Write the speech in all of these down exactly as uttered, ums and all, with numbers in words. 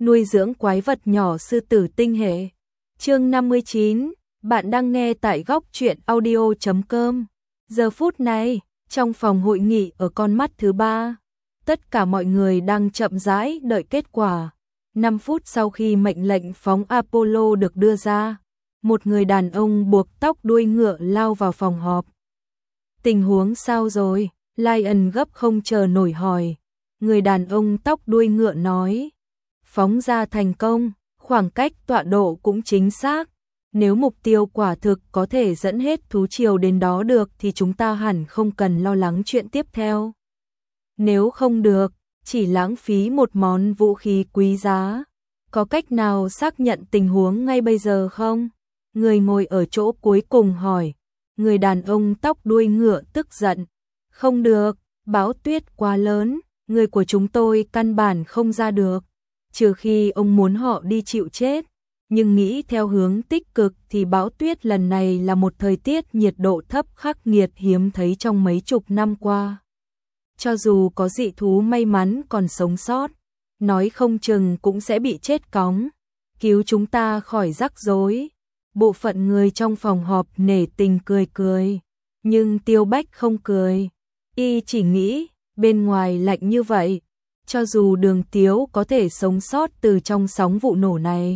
nuôi dưỡng quái vật nhỏ sư tử tinh hệ. Chương năm mươi chín, bạn đang nghe tại góc truyện audio chấm com. Giờ phút này, trong phòng hội nghị ở con mắt thứ ba, tất cả mọi người đang chậm rãi đợi kết quả. năm phút sau khi mệnh lệnh phóng Apollo được đưa ra, một người đàn ông buộc tóc đuôi ngựa lao vào phòng họp. Tình huống sao rồi? Lion gấp không chờ nổi hỏi. Người đàn ông tóc đuôi ngựa nói, phóng ra thành công, khoảng cách tọa độ cũng chính xác. Nếu mục tiêu quả thực có thể dẫn hết thú triều đến đó được thì chúng ta hẳn không cần lo lắng chuyện tiếp theo. Nếu không được, chỉ lãng phí một món vũ khí quý giá. Có cách nào xác nhận tình huống ngay bây giờ không? Người ngồi ở chỗ cuối cùng hỏi. Người đàn ông tóc đuôi ngựa tức giận. Không được, bão tuyết quá lớn, người của chúng tôi căn bản không ra được. Trừ khi ông muốn họ đi chịu chết. Nhưng nghĩ theo hướng tích cực thì bão tuyết lần này là một thời tiết nhiệt độ thấp khắc nghiệt hiếm thấy trong mấy chục năm qua. Cho dù có dị thú may mắn còn sống sót, nói không chừng cũng sẽ bị chết cóng. Cứu chúng ta khỏi rắc rối. Bộ phận người trong phòng họp nể tình cười cười. Nhưng Tiêu Bách không cười. Y chỉ nghĩ, bên ngoài lạnh như vậy, cho dù Đường Tiếu có thể sống sót từ trong sóng vụ nổ này,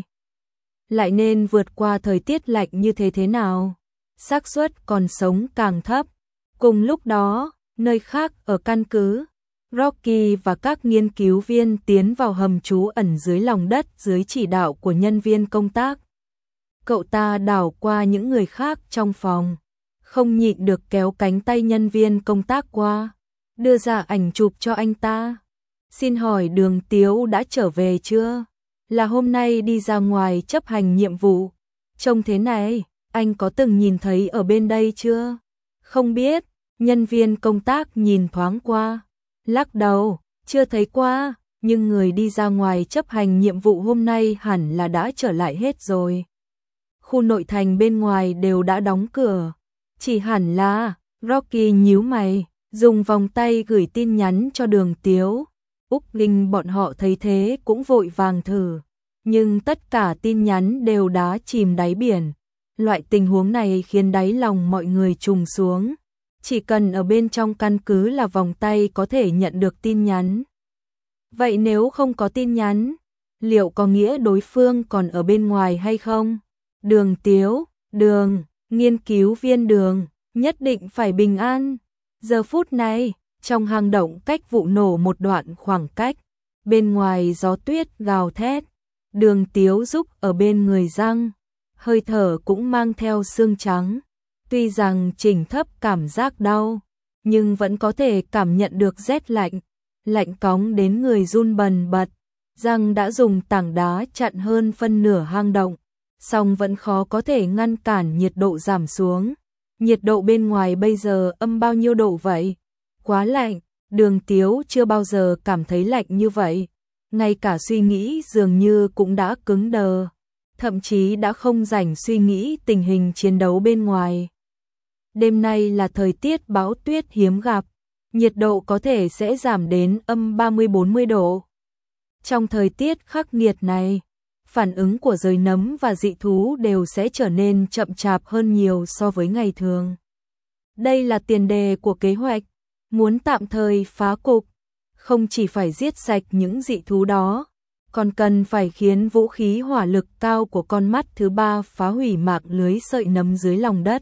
lại nên vượt qua thời tiết lạnh như thế thế nào, xác suất còn sống càng thấp. Cùng lúc đó, nơi khác ở căn cứ, Rocky và các nghiên cứu viên tiến vào hầm trú ẩn dưới lòng đất dưới chỉ đạo của nhân viên công tác. Cậu ta đảo qua những người khác trong phòng, không nhịn được kéo cánh tay nhân viên công tác qua, đưa ra ảnh chụp cho anh ta. Xin hỏi Đường Tiếu đã trở về chưa? Là hôm nay đi ra ngoài chấp hành nhiệm vụ. Trông thế này, anh có từng nhìn thấy ở bên đây chưa? Không biết, nhân viên công tác nhìn thoáng qua, lắc đầu, chưa thấy qua, nhưng người đi ra ngoài chấp hành nhiệm vụ hôm nay hẳn là đã trở lại hết rồi. Khu nội thành bên ngoài đều đã đóng cửa, chỉ hẳn là, Rocky nhíu mày, dùng vòng tay gửi tin nhắn cho Đường Tiếu. Úc Linh bọn họ thấy thế cũng vội vàng thử, nhưng tất cả tin nhắn đều đã chìm đáy biển. Loại tình huống này khiến đáy lòng mọi người trùng xuống. Chỉ cần ở bên trong căn cứ là vòng tay có thể nhận được tin nhắn. Vậy nếu không có tin nhắn, liệu có nghĩa đối phương còn ở bên ngoài hay không? Đường Tiếu, Đường, nghiên cứu viên Đường, nhất định phải bình an. Giờ phút này, trong hang động cách vụ nổ một đoạn khoảng cách, bên ngoài gió tuyết gào thét, Đường Tiếu giúp ở bên người răng, hơi thở cũng mang theo sương trắng. Tuy rằng chỉnh thấp cảm giác đau, nhưng vẫn có thể cảm nhận được rét lạnh, lạnh cóng đến người run bần bật. Răng đã dùng tảng đá chặn hơn phân nửa hang động, song vẫn khó có thể ngăn cản nhiệt độ giảm xuống. Nhiệt độ bên ngoài bây giờ âm bao nhiêu độ vậy? Quá lạnh, Đường Tiếu chưa bao giờ cảm thấy lạnh như vậy. Ngay cả suy nghĩ dường như cũng đã cứng đờ, thậm chí đã không rảnh suy nghĩ tình hình chiến đấu bên ngoài. Đêm nay là thời tiết bão tuyết hiếm gặp, nhiệt độ có thể sẽ giảm đến âm ba mươi bốn mươi độ. Trong thời tiết khắc nghiệt này, phản ứng của giới nấm và dị thú đều sẽ trở nên chậm chạp hơn nhiều so với ngày thường. Đây là tiền đề của kế hoạch, muốn tạm thời phá cục, không chỉ phải giết sạch những dị thú đó, còn cần phải khiến vũ khí hỏa lực cao của con mắt thứ ba phá hủy mạng lưới sợi nấm dưới lòng đất.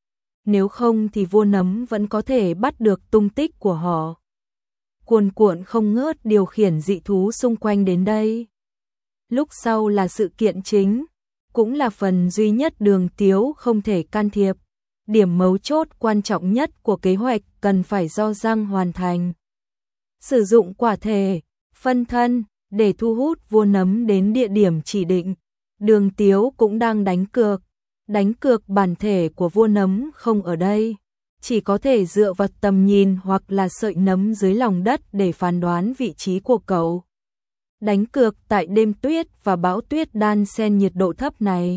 Nếu không thì vua nấm vẫn có thể bắt được tung tích của họ. Cuồn cuộn không ngớt điều khiển dị thú xung quanh đến đây. Lúc sau là sự kiện chính, cũng là phần duy nhất Đường Tiếu không thể can thiệp. Điểm mấu chốt quan trọng nhất của kế hoạch cần phải do răng hoàn thành. Sử dụng quả thể, phân thân, để thu hút vua nấm đến địa điểm chỉ định. Đường Tiếu cũng đang đánh cược. Đánh cược bản thể của vua nấm không ở đây, chỉ có thể dựa vào tầm nhìn hoặc là sợi nấm dưới lòng đất để phán đoán vị trí của cậu. Đánh cược tại đêm tuyết và bão tuyết đan xen nhiệt độ thấp này.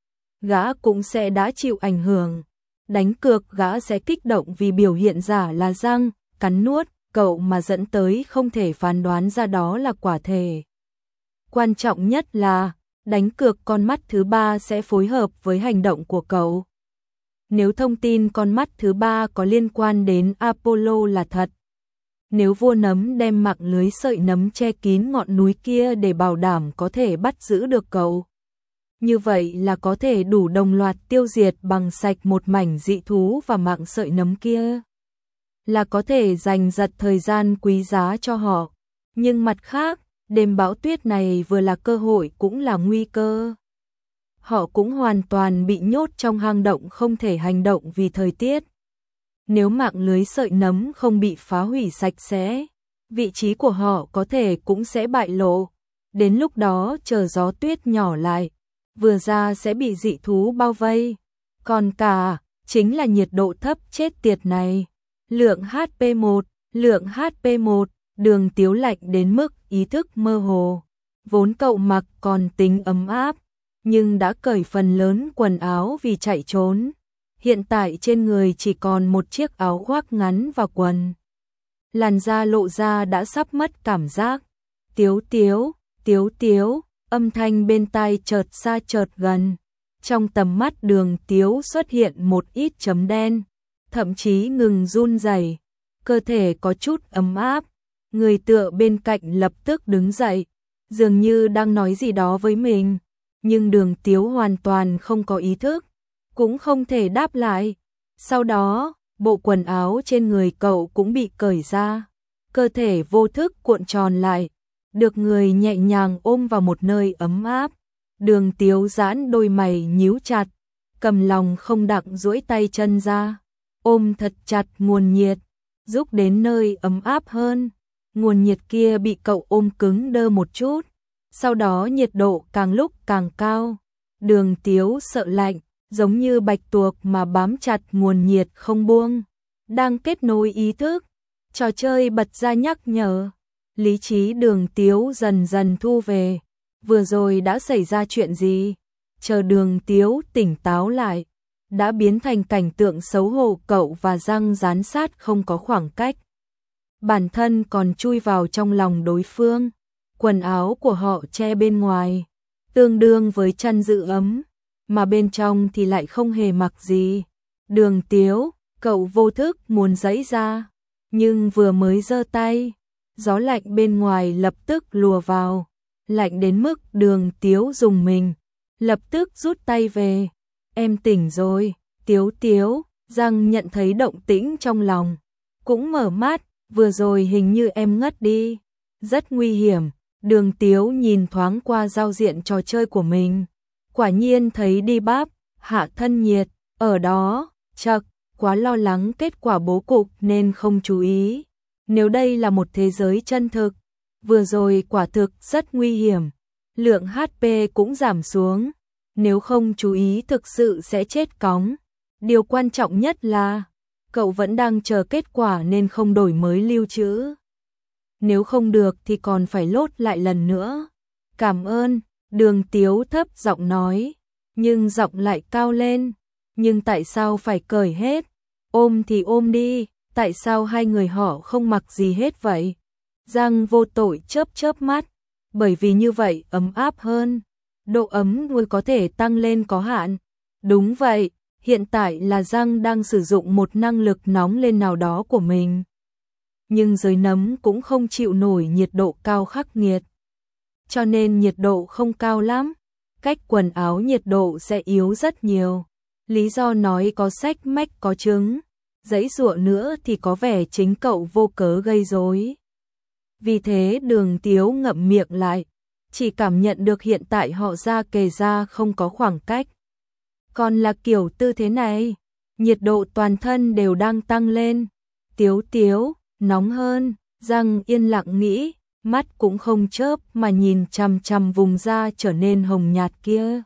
Gã cũng sẽ đã chịu ảnh hưởng. Đánh cược gã sẽ kích động vì biểu hiện giả là răng, cắn nuốt, cậu mà dẫn tới không thể phán đoán ra đó là quả thể. Quan trọng nhất là, đánh cược con mắt thứ ba sẽ phối hợp với hành động của cậu. Nếu thông tin con mắt thứ ba có liên quan đến Apollo là thật, nếu vua nấm đem mạng lưới sợi nấm che kín ngọn núi kia để bảo đảm có thể bắt giữ được cậu, như vậy là có thể đủ đồng loạt tiêu diệt bằng sạch một mảnh dị thú và mạng sợi nấm kia. Là có thể giành giật thời gian quý giá cho họ. Nhưng mặt khác, đêm bão tuyết này vừa là cơ hội cũng là nguy cơ. Họ cũng hoàn toàn bị nhốt trong hang động không thể hành động vì thời tiết. Nếu mạng lưới sợi nấm không bị phá hủy sạch sẽ, vị trí của họ có thể cũng sẽ bại lộ. Đến lúc đó chờ gió tuyết nhỏ lại, vừa ra sẽ bị dị thú bao vây. Còn cả, chính là nhiệt độ thấp chết tiệt này. Lượng hát pê một, lượng hát pê một, Đường Tiếu lạnh đến mức ý thức mơ hồ. Vốn cậu mặc còn tính ấm áp, nhưng đã cởi phần lớn quần áo vì chạy trốn. Hiện tại trên người chỉ còn một chiếc áo khoác ngắn và quần. Làn da lộ ra đã sắp mất cảm giác. Tiếu tiếu, tiếu tiếu, âm thanh bên tai chợt xa chợt gần. Trong tầm mắt Đường Tiếu xuất hiện một ít chấm đen, thậm chí ngừng run rẩy, cơ thể có chút ấm áp. Người tựa bên cạnh lập tức đứng dậy, dường như đang nói gì đó với mình, nhưng Đường Tiếu hoàn toàn không có ý thức, cũng không thể đáp lại. Sau đó, bộ quần áo trên người cậu cũng bị cởi ra, cơ thể vô thức cuộn tròn lại, được người nhẹ nhàng ôm vào một nơi ấm áp. Đường Tiếu giãn đôi mày nhíu chặt, cầm lòng không đặng duỗi tay chân ra, ôm thật chặt nguồn nhiệt, giúp đến nơi ấm áp hơn. Nguồn nhiệt kia bị cậu ôm cứng đơ một chút, sau đó nhiệt độ càng lúc càng cao. Đường Tiếu sợ lạnh, giống như bạch tuộc mà bám chặt nguồn nhiệt không buông. Đang kết nối ý thức, trò chơi bật ra nhắc nhở. Lý trí Đường Tiếu dần dần thu về. Vừa rồi đã xảy ra chuyện gì? Chờ Đường Tiếu tỉnh táo lại, đã biến thành cảnh tượng xấu hổ, cậu và Giang gián sát không có khoảng cách. Bản thân còn chui vào trong lòng đối phương, quần áo của họ che bên ngoài, tương đương với chăn giữ ấm, mà bên trong thì lại không hề mặc gì. Đường Tiếu, cậu vô thức muốn giãy ra, nhưng vừa mới giơ tay, gió lạnh bên ngoài lập tức lùa vào, lạnh đến mức Đường Tiếu rùng mình, lập tức rút tay về. Em tỉnh rồi, Tiếu Tiếu. Giang nhận thấy động tĩnh trong lòng, cũng mở mắt. Vừa rồi hình như em ngất đi, rất nguy hiểm. Đường Tiếu nhìn thoáng qua giao diện trò chơi của mình, quả nhiên thấy đi bắp, hạ thân nhiệt, ở đó, chậc, quá lo lắng kết quả bố cục nên không chú ý. Nếu đây là một thế giới chân thực, vừa rồi quả thực rất nguy hiểm, lượng hát pê cũng giảm xuống, nếu không chú ý thực sự sẽ chết cóng. Điều quan trọng nhất là cậu vẫn đang chờ kết quả nên không đổi mới lưu trữ. Nếu không được thì còn phải lốt lại lần nữa. Cảm ơn, Đường Tiếu thấp giọng nói, nhưng giọng lại cao lên. Nhưng tại sao phải cởi hết? Ôm thì ôm đi, tại sao hai người họ không mặc gì hết vậy? Giang vô tội chớp chớp mắt, bởi vì như vậy ấm áp hơn. Độ ấm nuôi có thể tăng lên có hạn. Đúng vậy. Hiện tại là Giang đang sử dụng một năng lực nóng lên nào đó của mình. Nhưng giới nấm cũng không chịu nổi nhiệt độ cao khắc nghiệt. Cho nên nhiệt độ không cao lắm, cách quần áo nhiệt độ sẽ yếu rất nhiều. Lý do nói có sách mách có chứng, giãy giụa nữa thì có vẻ chính cậu vô cớ gây rối. Vì thế Đường Tiếu ngậm miệng lại, chỉ cảm nhận được hiện tại họ ra kề ra không có khoảng cách. Còn là kiểu tư thế này, nhiệt độ toàn thân đều đang tăng lên. Tiếu Tiếu, nóng hơn. Giang yên lặng nghĩ, mắt cũng không chớp mà nhìn chằm chằm vùng da trở nên hồng nhạt kia.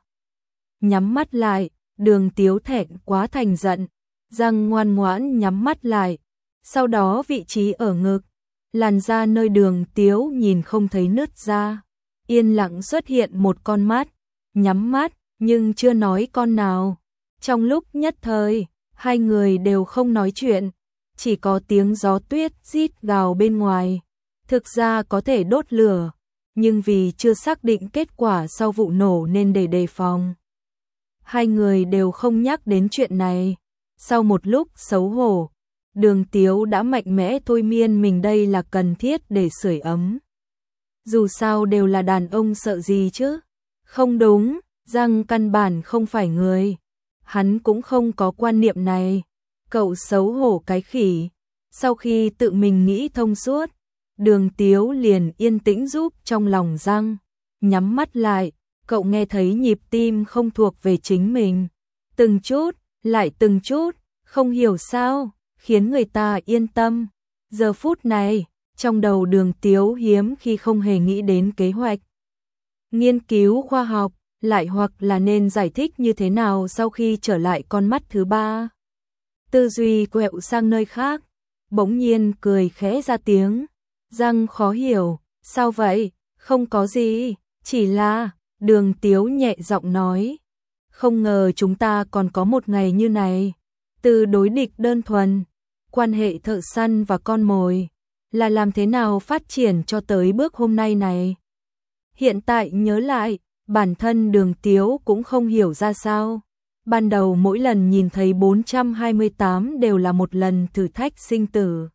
Nhắm mắt lại, Đường Tiếu thẹn quá thành giận. Giang ngoan ngoãn nhắm mắt lại, sau đó vị trí ở ngực, làn da nơi Đường Tiếu nhìn không thấy nứt ra, yên lặng xuất hiện một con mắt. Nhắm mắt, nhưng chưa nói con nào. Trong lúc nhất thời, hai người đều không nói chuyện, chỉ có tiếng gió tuyết rít gào bên ngoài. Thực ra có thể đốt lửa, nhưng vì chưa xác định kết quả sau vụ nổ nên để đề phòng. Hai người đều không nhắc đến chuyện này. Sau một lúc xấu hổ, Đường Tiếu đã mạnh mẽ thôi miên mình đây là cần thiết để sưởi ấm. Dù sao đều là đàn ông sợ gì chứ? Không đúng, Giang căn bản không phải người. Hắn cũng không có quan niệm này. Cậu xấu hổ cái khỉ. Sau khi tự mình nghĩ thông suốt, Đường Tiếu liền yên tĩnh giúp trong lòng Giang. Nhắm mắt lại, cậu nghe thấy nhịp tim không thuộc về chính mình. Từng chút, lại từng chút, không hiểu sao, khiến người ta yên tâm. Giờ phút này, trong đầu Đường Tiếu hiếm khi không hề nghĩ đến kế hoạch nghiên cứu khoa học, lại hoặc là nên giải thích như thế nào sau khi trở lại con mắt thứ ba. Tư duy quẹo sang nơi khác, bỗng nhiên cười khẽ ra tiếng. Giang khó hiểu, sao vậy? Không có gì, chỉ là, Đường Tiếu nhẹ giọng nói. Không ngờ chúng ta còn có một ngày như này. Từ đối địch đơn thuần, quan hệ thợ săn và con mồi, là làm thế nào phát triển cho tới bước hôm nay này. Hiện tại nhớ lại, bản thân Đường Tiếu cũng không hiểu ra sao. Ban đầu mỗi lần nhìn thấy bốn trăm hai mươi tám đều là một lần thử thách sinh tử.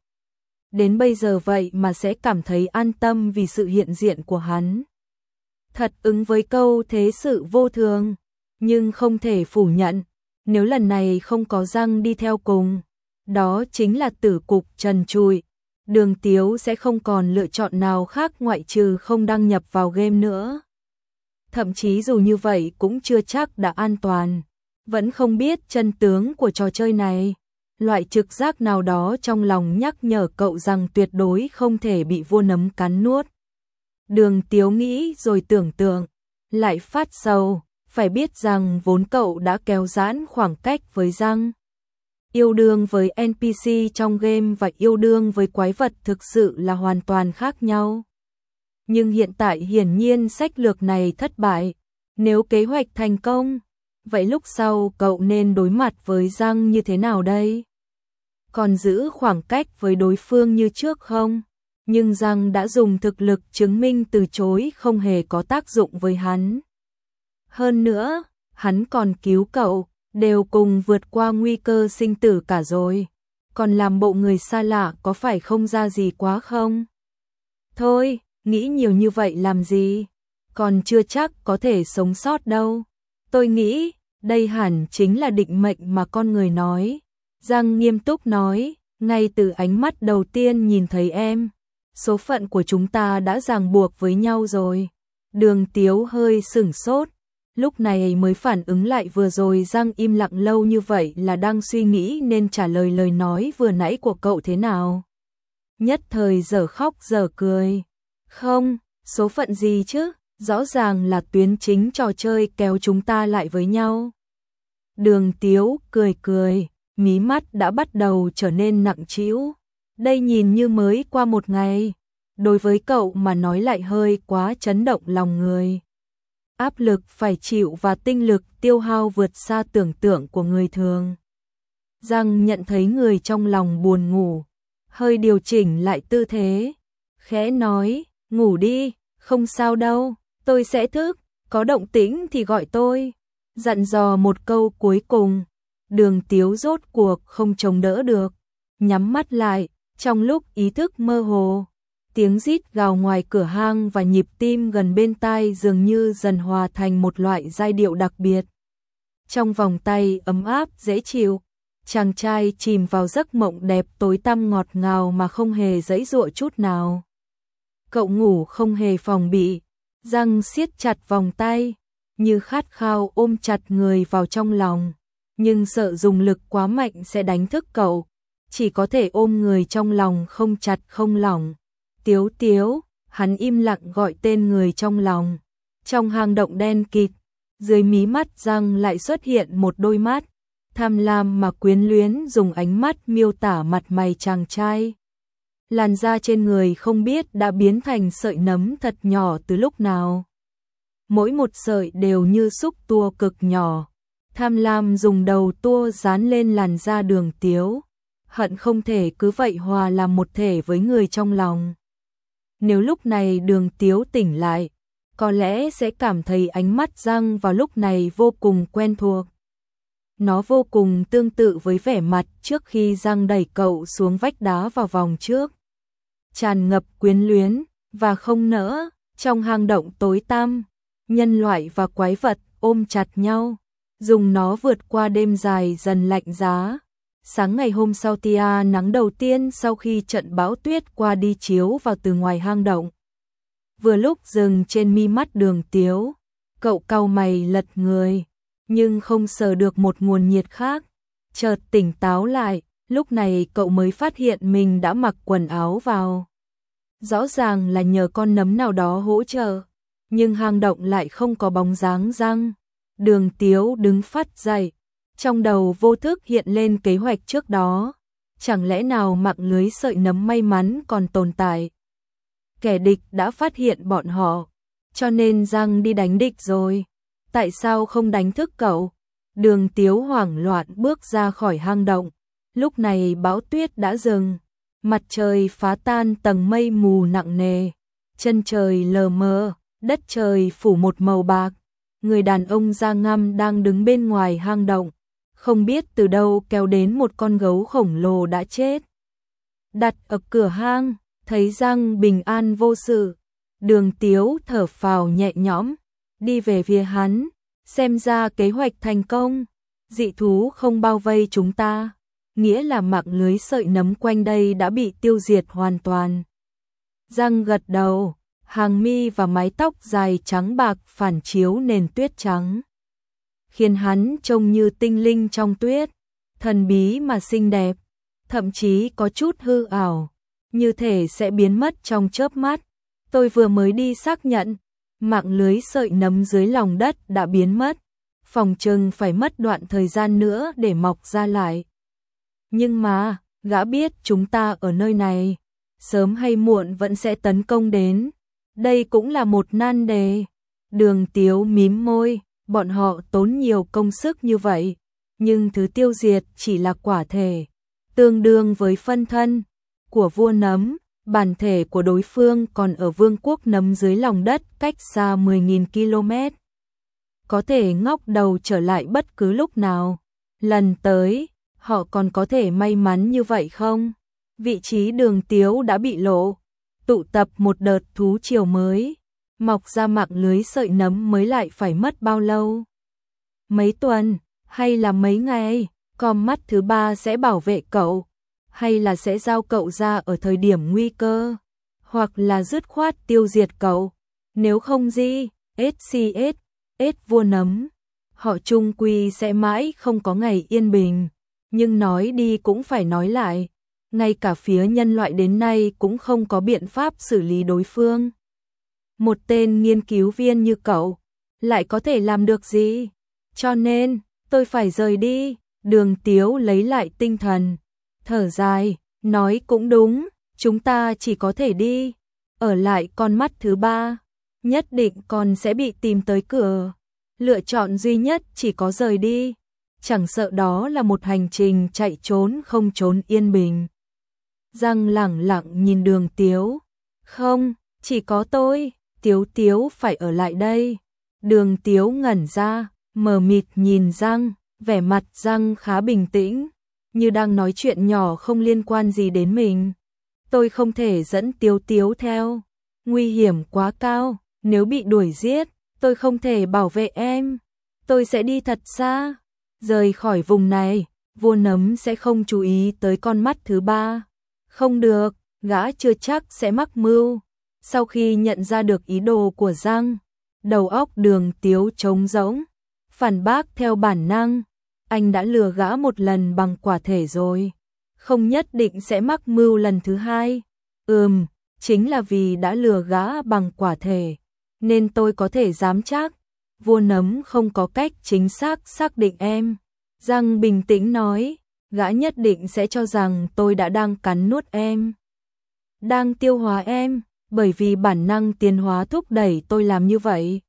Đến bây giờ vậy mà sẽ cảm thấy an tâm vì sự hiện diện của hắn. Thật ứng với câu thế sự vô thường, nhưng không thể phủ nhận, nếu lần này không có Giang đi theo cùng, đó chính là tử cục trần trụi. Đường Tiếu sẽ không còn lựa chọn nào khác ngoại trừ không đăng nhập vào game nữa. Thậm chí dù như vậy cũng chưa chắc đã an toàn, vẫn không biết chân tướng của trò chơi này. Loại trực giác nào đó trong lòng nhắc nhở cậu rằng tuyệt đối không thể bị vua nấm cắn nuốt. Đường Tiếu nghĩ rồi tưởng tượng, lại phát sầu, phải biết rằng vốn cậu đã kéo giãn khoảng cách với Giang. Yêu đương với en pê xê trong game và yêu đương với quái vật thực sự là hoàn toàn khác nhau. Nhưng hiện tại hiển nhiên sách lược này thất bại. Nếu kế hoạch thành công, vậy lúc sau cậu nên đối mặt với Giang như thế nào đây? Còn giữ khoảng cách với đối phương như trước không? Nhưng Giang đã dùng thực lực chứng minh từ chối không hề có tác dụng với hắn. Hơn nữa, hắn còn cứu cậu, đều cùng vượt qua nguy cơ sinh tử cả rồi. Còn làm bộ người xa lạ có phải không ra gì quá không? Thôi, nghĩ nhiều như vậy làm gì? Còn chưa chắc có thể sống sót đâu. Tôi nghĩ, đây hẳn chính là định mệnh mà con người nói. Giang nghiêm túc nói, ngay từ ánh mắt đầu tiên nhìn thấy em, số phận của chúng ta đã ràng buộc với nhau rồi. Đường Tiếu hơi sửng sốt, lúc này mới phản ứng lại vừa rồi Giang im lặng lâu như vậy là đang suy nghĩ nên trả lời lời nói vừa nãy của cậu thế nào. Nhất thời dở khóc dở cười. Không, số phận gì chứ, rõ ràng là tuyến chính trò chơi kéo chúng ta lại với nhau. Đường Tiếu cười cười, mí mắt đã bắt đầu trở nên nặng trĩu. Đây nhìn như mới qua một ngày, đối với cậu mà nói lại hơi quá chấn động lòng người. Áp lực phải chịu và tinh lực tiêu hao vượt xa tưởng tượng của người thường. Giang nhận thấy người trong lòng buồn ngủ, hơi điều chỉnh lại tư thế, khẽ nói, ngủ đi, không sao đâu, tôi sẽ thức, có động tĩnh thì gọi tôi. Dặn dò một câu cuối cùng, Đường Tiếu rốt cuộc không chống đỡ được, nhắm mắt lại, trong lúc ý thức mơ hồ. Tiếng rít gào ngoài cửa hang và nhịp tim gần bên tai dường như dần hòa thành một loại giai điệu đặc biệt. Trong vòng tay ấm áp dễ chịu, chàng trai chìm vào giấc mộng đẹp tối tăm ngọt ngào mà không hề giãy giụa chút nào. Cậu ngủ không hề phòng bị, Giang siết chặt vòng tay, như khát khao ôm chặt người vào trong lòng, nhưng sợ dùng lực quá mạnh sẽ đánh thức cậu, chỉ có thể ôm người trong lòng không chặt không lỏng. Tiếu Tiếu, hắn im lặng gọi tên người trong lòng. Trong hang động đen kịt, dưới mí mắt Giang lại xuất hiện một đôi mắt, tham lam mà quyến luyến dùng ánh mắt miêu tả mặt mày chàng trai. Làn da trên người không biết đã biến thành sợi nấm thật nhỏ từ lúc nào. Mỗi một sợi đều như xúc tua cực nhỏ. Tham lam dùng đầu tua dán lên làn da Đường Tiếu, hận không thể cứ vậy hòa làm một thể với người trong lòng. Nếu lúc này Đường Tiếu tỉnh lại, có lẽ sẽ cảm thấy ánh mắt Giang vào lúc này vô cùng quen thuộc. Nó vô cùng tương tự với vẻ mặt trước khi Giang đẩy cậu xuống vách đá vào vòng trước. Tràn ngập quyến luyến và không nỡ. Trong hang động tối tăm, nhân loại và quái vật ôm chặt nhau, dùng nó vượt qua đêm dài dần lạnh giá. Sáng ngày hôm sau, tia nắng đầu tiên sau khi trận bão tuyết qua đi chiếu vào từ ngoài hang động. Vừa lúc dừng trên mi mắt Đường Tiếu, cậu cau mày lật người, nhưng không sờ được một nguồn nhiệt khác. Chợt tỉnh táo lại, lúc này cậu mới phát hiện mình đã mặc quần áo vào. Rõ ràng là nhờ con nấm nào đó hỗ trợ, nhưng hang động lại không có bóng dáng Giang. Đường Tiếu đứng phắt dậy, trong đầu vô thức hiện lên kế hoạch trước đó. Chẳng lẽ nào mạng lưới sợi nấm may mắn còn tồn tại? Kẻ địch đã phát hiện bọn họ, cho nên Giang đi đánh địch rồi. Tại sao không đánh thức cậu? Đường Tiếu hoảng loạn bước ra khỏi hang động. Lúc này bão tuyết đã dừng, mặt trời phá tan tầng mây mù nặng nề, chân trời lờ mờ, đất trời phủ một màu bạc. Người đàn ông da ngăm đang đứng bên ngoài hang động, không biết từ đâu kéo đến một con gấu khổng lồ đã chết. Đặt ở cửa hang, thấy Giang bình an vô sự, Đường Tiếu thở phào nhẹ nhõm, đi về phía hắn. Xem ra kế hoạch thành công, dị thú không bao vây chúng ta, nghĩa là mạng lưới sợi nấm quanh đây đã bị tiêu diệt hoàn toàn. Giang gật đầu, hàng mi và mái tóc dài trắng bạc phản chiếu nền tuyết trắng, khiến hắn trông như tinh linh trong tuyết, thần bí mà xinh đẹp, thậm chí có chút hư ảo, như thể sẽ biến mất trong chớp mắt. Tôi vừa mới đi xác nhận, mạng lưới sợi nấm dưới lòng đất đã biến mất, phòng chừng phải mất đoạn thời gian nữa để mọc ra lại. Nhưng mà, gã biết chúng ta ở nơi này, sớm hay muộn vẫn sẽ tấn công đến. Đây cũng là một nan đề. Đường Tiếu mím môi, bọn họ tốn nhiều công sức như vậy, nhưng thứ tiêu diệt chỉ là quả thể, tương đương với phân thân của vua nấm. Bản thể của đối phương còn ở vương quốc nấm dưới lòng đất cách xa mười nghìn ki lô mét. Có thể ngóc đầu trở lại bất cứ lúc nào. Lần tới, họ còn có thể may mắn như vậy không? Vị trí Đường Tiếu đã bị lộ, tụ tập một đợt thú triều mới, mọc ra mạng lưới sợi nấm mới lại phải mất bao lâu? Mấy tuần, hay là mấy ngày? Con mắt thứ ba sẽ bảo vệ cậu, hay là sẽ giao cậu ra ở thời điểm nguy cơ, hoặc là dứt khoát tiêu diệt cậu. Nếu không gì, ét xê ét, ét vua nấm, họ chung quy sẽ mãi không có ngày yên bình. Nhưng nói đi cũng phải nói lại, ngay cả phía nhân loại đến nay cũng không có biện pháp xử lý đối phương. Một tên nghiên cứu viên như cậu, lại có thể làm được gì? Cho nên, tôi phải rời đi. Đường Tiếu lấy lại tinh thần, thở dài, nói cũng đúng, chúng ta chỉ có thể đi. Ở lại con mắt thứ ba, nhất định còn sẽ bị tìm tới cửa. Lựa chọn duy nhất chỉ có rời đi. Chẳng sợ đó là một hành trình chạy trốn không trốn yên bình. Giang lẳng lặng nhìn Đường Tiếu. Không, chỉ có tôi, Tiếu Tiếu phải ở lại đây. Đường Tiếu ngẩn ra, mờ mịt nhìn Giang, vẻ mặt Giang khá bình tĩnh, như đang nói chuyện nhỏ không liên quan gì đến mình. Tôi không thể dẫn Tiếu Tiếu theo, nguy hiểm quá cao, nếu bị đuổi giết, tôi không thể bảo vệ em. Tôi sẽ đi thật xa, rời khỏi vùng này, vua nấm sẽ không chú ý tới con mắt thứ ba. Không được, gã chưa chắc sẽ mắc mưu. Sau khi nhận ra được ý đồ của Giang, đầu óc Đường Tiếu trống rỗng, phản bác theo bản năng. Anh đã lừa gã một lần bằng quả thể rồi, không nhất định sẽ mắc mưu lần thứ hai. Ừm, chính là vì đã lừa gã bằng quả thể, nên tôi có thể dám chắc, vua nấm không có cách chính xác xác định em. Giang bình tĩnh nói, gã nhất định sẽ cho rằng tôi đã đang cắn nuốt em, đang tiêu hóa em, bởi vì bản năng tiến hóa thúc đẩy tôi làm như vậy.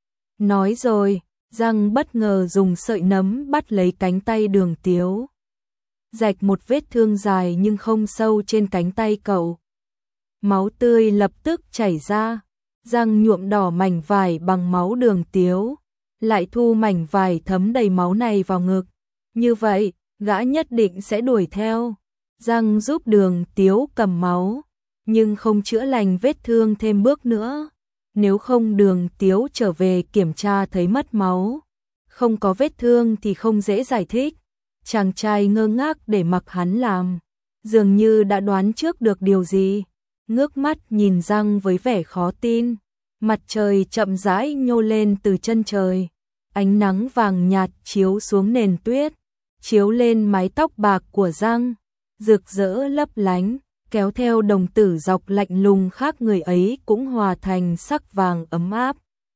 Nói rồi, Giang bất ngờ dùng sợi nấm bắt lấy cánh tay Đường Tiếu, rạch một vết thương dài nhưng không sâu trên cánh tay cậu. máu tươi lập tức chảy ra, răng nhuộm đỏ mảnh vải bằng máu Đường Tiếu, lại thu mảnh vải thấm đầy máu này vào ngực. Như vậy, gã nhất định sẽ đuổi theo. Răng giúp Đường Tiếu cầm máu, nhưng không chữa lành vết thương thêm bước nữa. Nếu không Đường Tiếu trở về kiểm tra thấy mất máu, không có vết thương thì không dễ giải thích. Chàng trai ngơ ngác để mặc hắn làm, dường như đã đoán trước được điều gì. Ngước mắt nhìn răng với vẻ khó tin. Mặt trời chậm rãi nhô lên từ chân trời, ánh nắng vàng nhạt chiếu xuống nền tuyết, chiếu lên mái tóc bạc của răng, rực rỡ lấp lánh, kéo theo đồng tử dọc lạnh lùng khác người ấy cũng hòa thành sắc vàng ấm áp.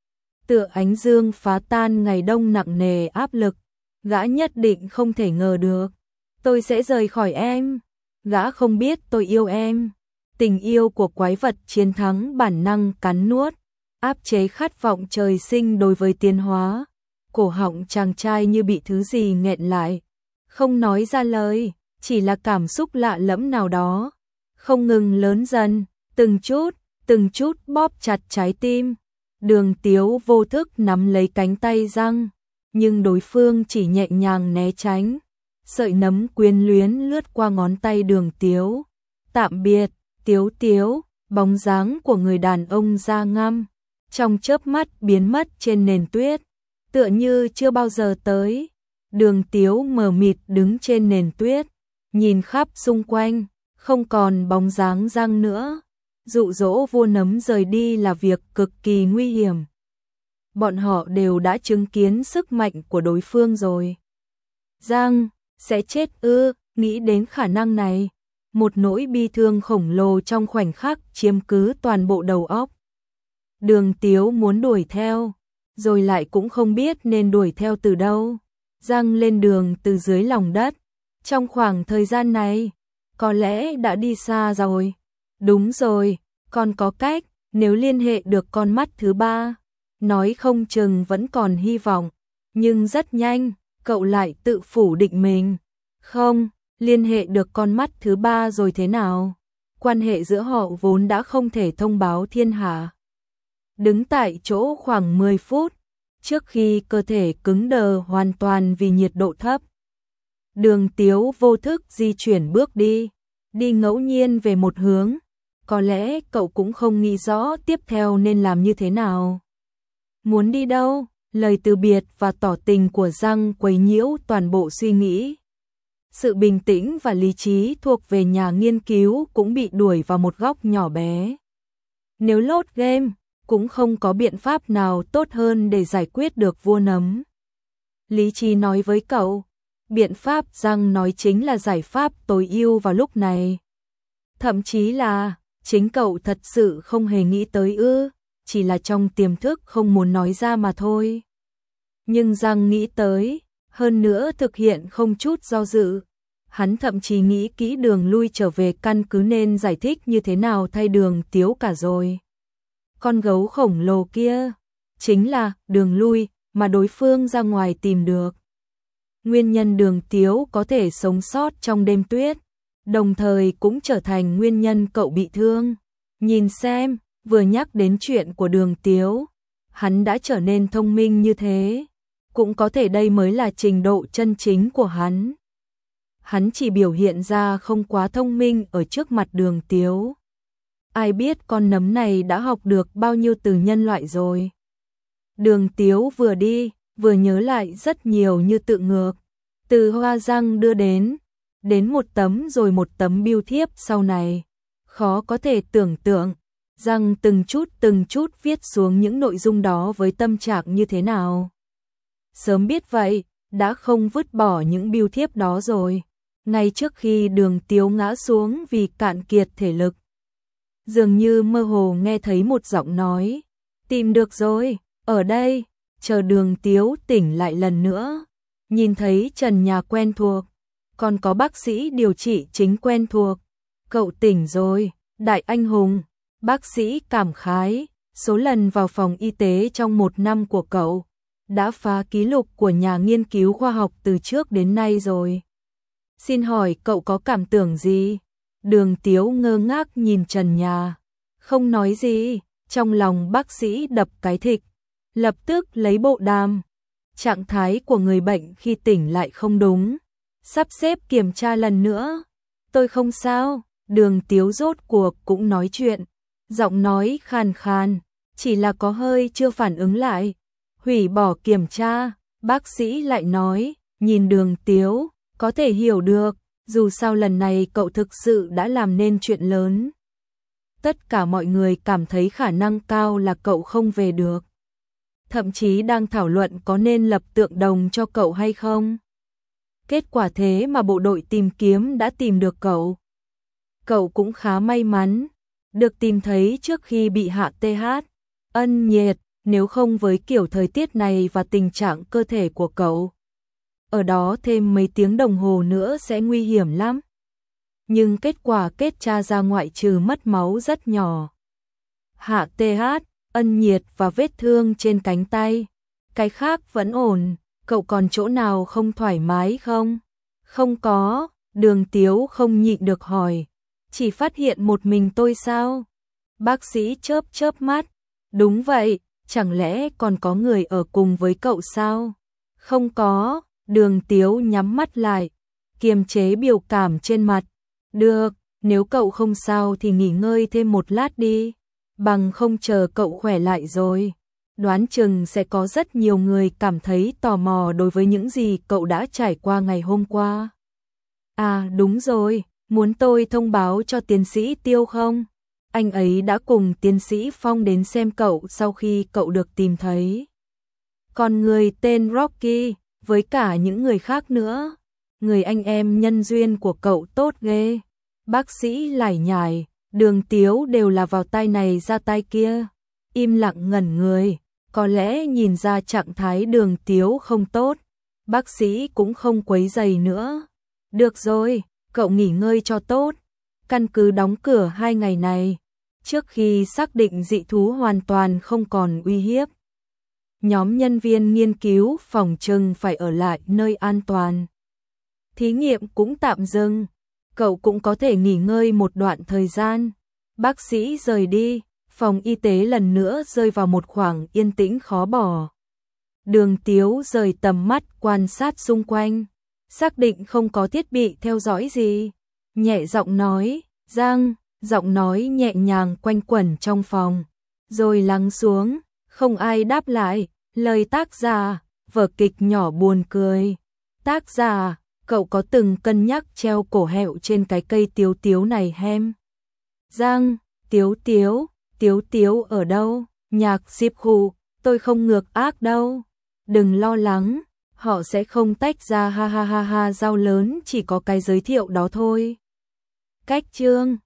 Tựa ánh dương phá tan ngày đông nặng nề áp lực, gã nhất định không thể ngờ được. Tôi sẽ rời khỏi em, gã không biết tôi yêu em. Tình yêu của quái vật chiến thắng bản năng cắn nuốt, áp chế khát vọng trời sinh đối với tiến hóa. Cổ họng chàng trai như bị thứ gì nghẹn lại, không nói ra lời, chỉ là cảm xúc lạ lẫm nào đó, không ngừng lớn dần, từng chút, từng chút bóp chặt trái tim. Đường Tiếu vô thức nắm lấy cánh tay răng, nhưng đối phương chỉ nhẹ nhàng né tránh. Sợi nấm quyến luyến lướt qua ngón tay Đường Tiếu. Tạm biệt, Tiếu Tiếu, bóng dáng của người đàn ông da ngăm, trong chớp mắt biến mất trên nền tuyết, tựa như chưa bao giờ tới. Đường Tiếu mờ mịt đứng trên nền tuyết, nhìn khắp xung quanh, không còn bóng dáng răng nữa. Dụ dỗ vua nấm rời đi là việc cực kỳ nguy hiểm. Bọn họ đều đã chứng kiến sức mạnh của đối phương rồi. Răng sẽ chết ư? Nghĩ đến khả năng này, một nỗi bi thương khổng lồ trong khoảnh khắc chiếm cứ toàn bộ đầu óc. Đường Tiếu muốn đuổi theo, rồi lại cũng không biết nên đuổi theo từ đâu. Răng lên đường từ dưới lòng đất. Trong khoảng thời gian này, có lẽ đã đi xa rồi. Đúng rồi, còn có cách, nếu liên hệ được con mắt thứ ba, nói không chừng vẫn còn hy vọng. Nhưng rất nhanh, cậu lại tự phủ định mình. Không, liên hệ được con mắt thứ ba rồi thế nào? Quan hệ giữa họ vốn đã không thể thông báo thiên hạ. Đứng tại chỗ khoảng mười phút, trước khi cơ thể cứng đờ hoàn toàn vì nhiệt độ thấp. Đường Tiếu vô thức di chuyển bước đi, đi ngẫu nhiên về một hướng. Có lẽ cậu cũng không nghĩ rõ tiếp theo nên làm như thế nào. Muốn đi đâu? Lời từ biệt và tỏ tình của răng quấy nhiễu toàn bộ suy nghĩ. Sự bình tĩnh và lý trí thuộc về nhà nghiên cứu cũng bị đuổi vào một góc nhỏ bé. Nếu load game, cũng không có biện pháp nào tốt hơn để giải quyết được vua nấm. Lý trí nói với cậu, biện pháp răng nói chính là giải pháp tối ưu vào lúc này. Thậm chí là, chính cậu thật sự không hề nghĩ tới ư, chỉ là trong tiềm thức không muốn nói ra mà thôi. Nhưng răng nghĩ tới, hơn nữa thực hiện không chút do dự. Hắn thậm chí nghĩ kỹ đường lui trở về căn cứ nên giải thích như thế nào thay Đường Tiếu cả rồi. Con gấu khổng lồ kia, chính là đường lui mà đối phương ra ngoài tìm được. Nguyên nhân Đường Tiếu có thể sống sót trong đêm tuyết, đồng thời cũng trở thành nguyên nhân cậu bị thương. Nhìn xem, vừa nhắc đến chuyện của Đường Tiếu, hắn đã trở nên thông minh như thế. Cũng có thể đây mới là trình độ chân chính của hắn. Hắn chỉ biểu hiện ra không quá thông minh ở trước mặt Đường Tiếu. Ai biết con nấm này đã học được bao nhiêu từ nhân loại rồi. Đường Tiếu vừa đi, vừa nhớ lại rất nhiều như tự ngược. Từ hoa răng đưa đến, đến một tấm rồi một tấm bưu thiếp sau này. Khó có thể tưởng tượng, răng từng chút từng chút viết xuống những nội dung đó với tâm trạng như thế nào. Sớm biết vậy, đã không vứt bỏ những bưu thiếp đó rồi. Ngay trước khi Đường Tiếu ngã xuống vì cạn kiệt thể lực, dường như mơ hồ nghe thấy một giọng nói, tìm được rồi, ở đây. Chờ Đường Tiếu tỉnh lại lần nữa, nhìn thấy trần nhà quen thuộc, còn có bác sĩ điều trị chính quen thuộc. Cậu tỉnh rồi, đại anh hùng. Bác sĩ cảm khái, số lần vào phòng y tế trong một năm của cậu đã phá kỷ lục của nhà nghiên cứu khoa học từ trước đến nay rồi. Xin hỏi cậu có cảm tưởng gì? Đường Tiếu ngơ ngác nhìn trần nhà, không nói gì, trong lòng bác sĩ đập cái thịch, lập tức lấy bộ đàm. Trạng thái của người bệnh khi tỉnh lại không đúng, sắp xếp kiểm tra lần nữa. Tôi không sao, Đường Tiếu rốt cuộc cũng nói chuyện, giọng nói khàn khàn, chỉ là có hơi chưa phản ứng lại. Hủy bỏ kiểm tra, bác sĩ lại nói, nhìn Đường Tiếu, có thể hiểu được, dù sao lần này cậu thực sự đã làm nên chuyện lớn. Tất cả mọi người cảm thấy khả năng cao là cậu không về được. Thậm chí đang thảo luận có nên lập tượng đồng cho cậu hay không. Kết quả thế mà bộ đội tìm kiếm đã tìm được cậu. Cậu cũng khá may mắn, được tìm thấy trước khi bị hạ tê hát, ân nhiệt, nếu không với kiểu thời tiết này và tình trạng cơ thể của cậu. Ở đó thêm mấy tiếng đồng hồ nữa sẽ nguy hiểm lắm. Nhưng kết quả kết tra ra ngoại trừ mất máu rất nhỏ. Hạ tê hát, ân nhiệt và vết thương trên cánh tay. Cái khác vẫn ổn, cậu còn chỗ nào không thoải mái không? Không có, Đường Tiếu không nhịn được hỏi. Chỉ phát hiện một mình tôi sao? Bác sĩ chớp chớp mắt. Đúng vậy, chẳng lẽ còn có người ở cùng với cậu sao? Không có, Đường Tiếu nhắm mắt lại, kiềm chế biểu cảm trên mặt. Được, nếu cậu không sao thì nghỉ ngơi thêm một lát đi, bằng không chờ cậu khỏe lại rồi. Đoán chừng sẽ có rất nhiều người cảm thấy tò mò đối với những gì cậu đã trải qua ngày hôm qua. À đúng rồi, muốn tôi thông báo cho tiến sĩ Tiêu không? Anh ấy đã cùng tiến sĩ Phong đến xem cậu sau khi cậu được tìm thấy. Còn người tên Rocky, với cả những người khác nữa. Người anh em nhân duyên của cậu tốt ghê. Bác sĩ lải nhải, Đường Tiếu đều là vào tay này ra tay kia. Im lặng ngẩn người, có lẽ nhìn ra trạng thái Đường Tiếu không tốt. Bác sĩ cũng không quấy rầy nữa. Được rồi, cậu nghỉ ngơi cho tốt. Căn cứ đóng cửa hai ngày này, trước khi xác định dị thú hoàn toàn không còn uy hiếp. Nhóm nhân viên nghiên cứu phòng trừng phải ở lại nơi an toàn. Thí nghiệm cũng tạm dừng, cậu cũng có thể nghỉ ngơi một đoạn thời gian. Bác sĩ rời đi, phòng y tế lần nữa rơi vào một khoảng yên tĩnh khó bỏ. Đường Tiếu rời tầm mắt quan sát xung quanh, xác định không có thiết bị theo dõi gì. Nhẹ giọng nói, Giang, giọng nói nhẹ nhàng quanh quẩn trong phòng, rồi lắng xuống, không ai đáp lại. Lời tác giả, vở kịch nhỏ buồn cười. Tác giả, cậu có từng cân nhắc treo cổ hẹo trên cái cây tiếu tiếu này hem? Giang, tiếu tiếu, tiếu tiếu ở đâu? Nhạc Diệp Khù, tôi không ngược ác đâu. Đừng lo lắng, họ sẽ không tách ra ha ha ha ha, giao lớn chỉ có cái giới thiệu đó thôi. Cách chương